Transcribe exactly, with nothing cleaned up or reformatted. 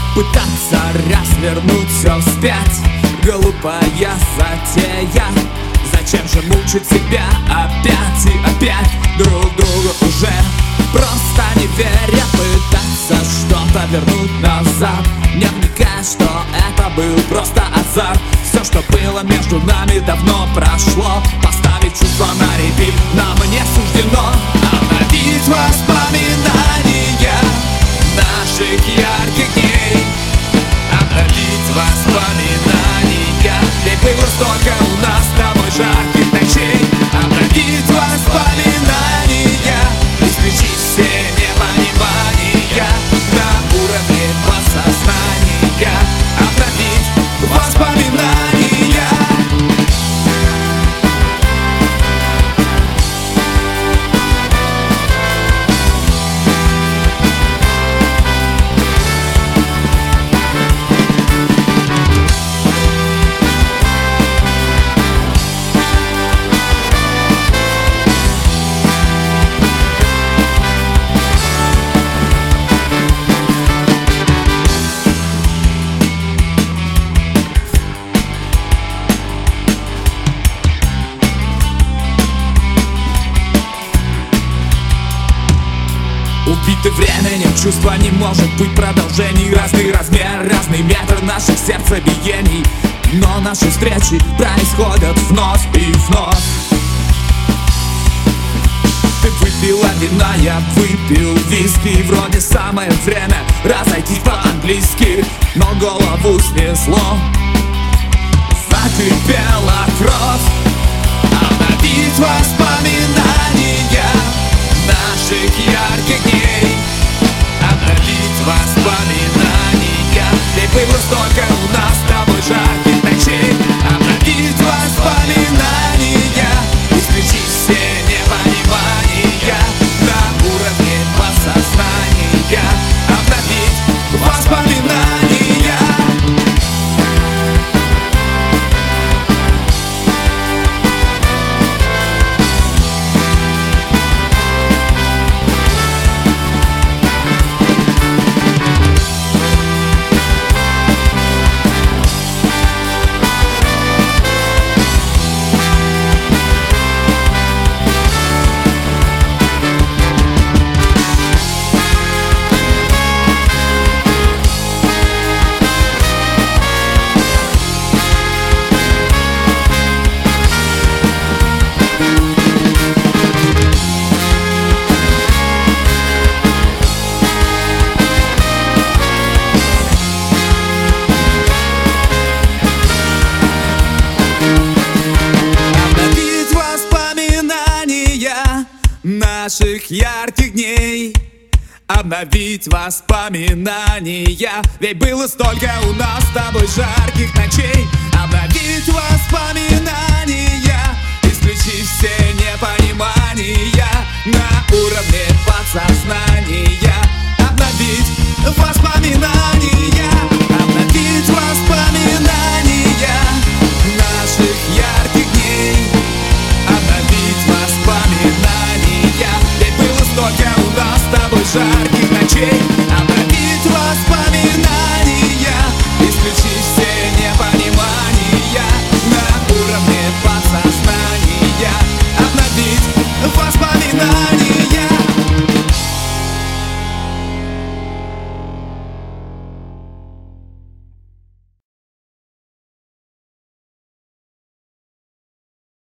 Пытаться развернуть все вспять — глупая затея. Зачем же мучить себя опять и опять, друг другу уже просто не веря? Пытаться что-то вернуть назад, не вникая, что это был просто азарт. Все, что было между нами, давно прошло. Поставить чувства на репит нам не суждено. Обновить воспоминания наших ярких дней. Обновить воспоминания, ведь было столько у нас с тобой жарких ночей. Обновить воспоминания, исключить все непонимания на уровне подсознания. Обновить воспоминания. Убиты временем чувства не может быть продолжений. Разный размер, разный метр наших сердцебиений, но наши встречи происходят вновь и вновь. Ты выпила вина, я выпил виски. Вроде самое время разойтись по-английски, но голову снесло, закипела кровь. Обновить воспоминания наших ярких дней. Обновить воспоминания, ведь было столько у нас с тобой жарких ночей. Обновить воспоминания, исключить все непонимания на уровне подсознания. Обновить воспоминания. Наших ярких дней. Обновить воспоминания, ведь было столько у нас с тобой жарких ночей. Обновить воспоминания, исключить все непонимания на уровне подсознания.